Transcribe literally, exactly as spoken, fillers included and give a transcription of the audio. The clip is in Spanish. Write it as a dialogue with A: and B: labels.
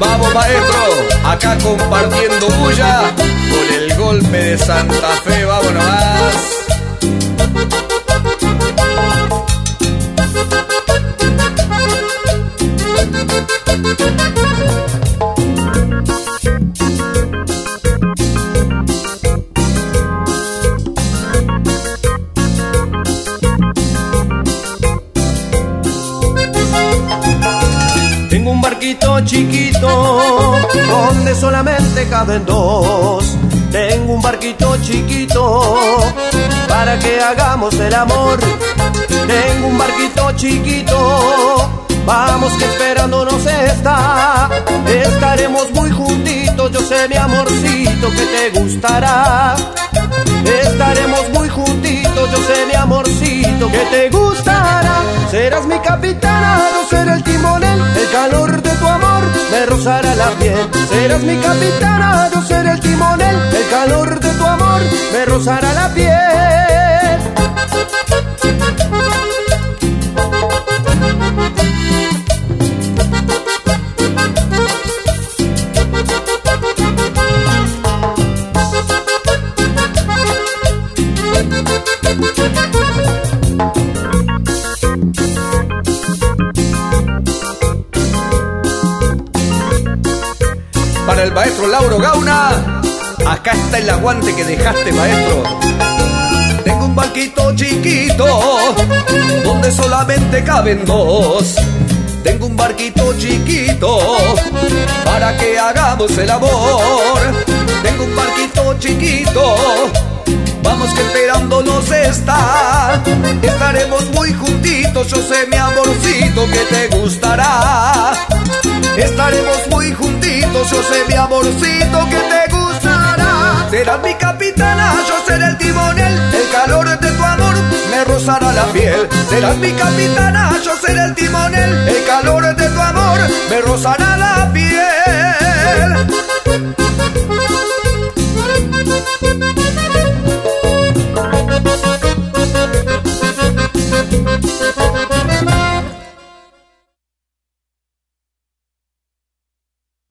A: Vamos maestro, acá compartiendo bulla con el golpe de Santa Fe, vamos nomás.
B: Tengo un barquito chiquito donde solamente caben dos. Tengo un barquito chiquito para que hagamos el amor. Tengo un barquito chiquito, vamos que esperándonos está. Estaremos muy juntitos, yo sé mi amorcito que te gustará. Estaremos muy juntitos, yo sé mi amorcito que te gustará. Serás mi capitana, yo seré el timonel. El calor de tu amor me rozará la piel. Serás mi capitana, yo seré el timonel. El calor de tu amor me rozará la piel.
A: Para el maestro Lauro Gauna, acá está el aguante que dejaste, maestro. Tengo un barquito chiquito donde solamente caben dos. Tengo un barquito chiquito para que hagamos el amor. Tengo un barquito chiquito, vamos que esperándonos está. Estaremos muy juntitos, yo sé mi amorcito que te gustará. Estaremos muy juntitos, yo sé mi amorcito que te gustará. Serás mi capitana, yo seré el timonel. El calor de tu amor me rozará la piel. Serás mi capitana, yo seré el timonel. El calor de tu amor me rozará la piel.